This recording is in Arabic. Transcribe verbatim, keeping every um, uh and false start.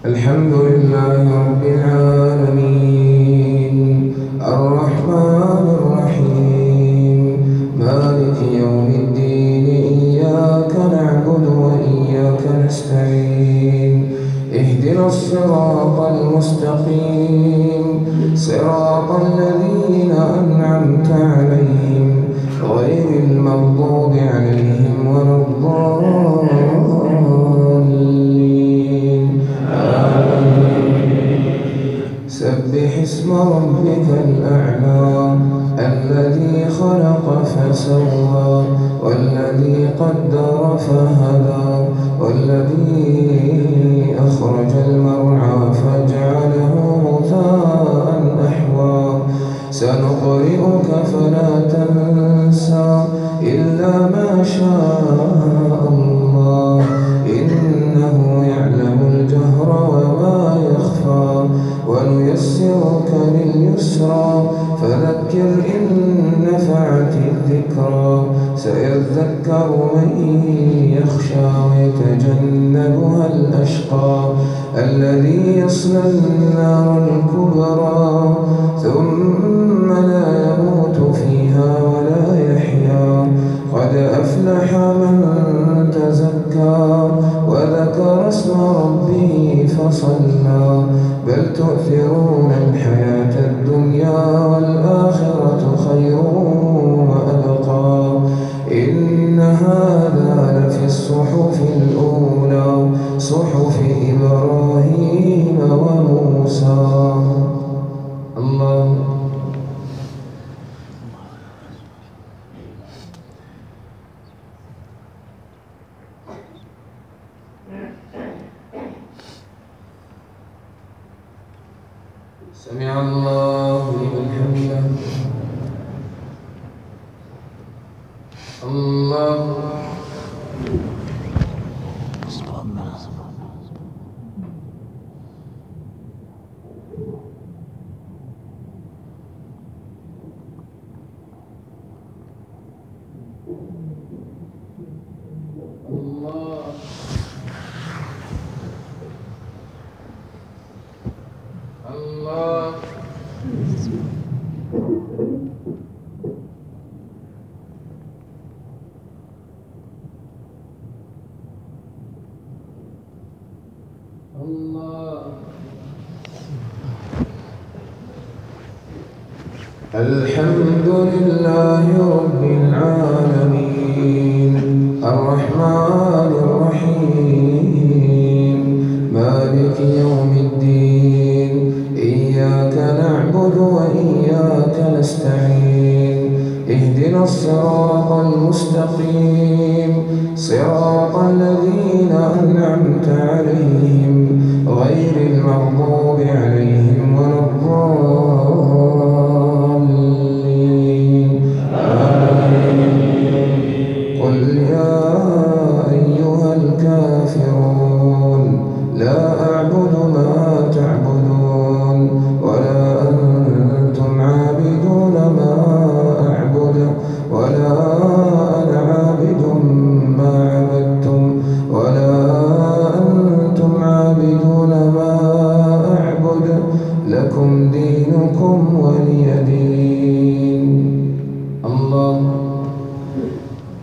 الحمد لله رب العالمين الرحمن الرحيم مالك يوم الدين إياك نعبد وإياك نستعين اهدنا الصراط المستقيم صراط الذين أنعمت عليهم غير المغضوب عليهم ولا الضالين. سبح اسم ربك الأعلى الذي خلق فسوى والذي قدر فهدى والذي أخرج المرعى فجعله غثاء أحوى سنقرئك فلا تنسى إلا ما شاء الله إنه يعلم الجهر وما يخفى ونيسرك لليسرى فذكر إن نفعت الذكرى سيذكر من يخشى ويتجنبها الأشقى الذي يصلى النار الكبرى ثم لا يموت فيها ولا يحيا قد أفلح من تزكى وذكر اسم ربه فصلى بل تؤثرون الحياة الدنيا والآخرة خير وأبقى إن هذا لفي الصحف الأولى صحف إبراهيم وموسى. الله سمع الله لمن حمده. الله الله الله الحمد لله رب العالمين الرحمن الرحيم مالك يوم الدين إياك نعبد وإياك نستعين اهدنا الصراط المستقيم صراط الذين أنعمت عليهم غير المغضوب عليهم ولا الضالين. آمين. قل يا أيها الكافرون لا أعبد ما تعبدون ولا أنتم عابدون ما أعبد ولا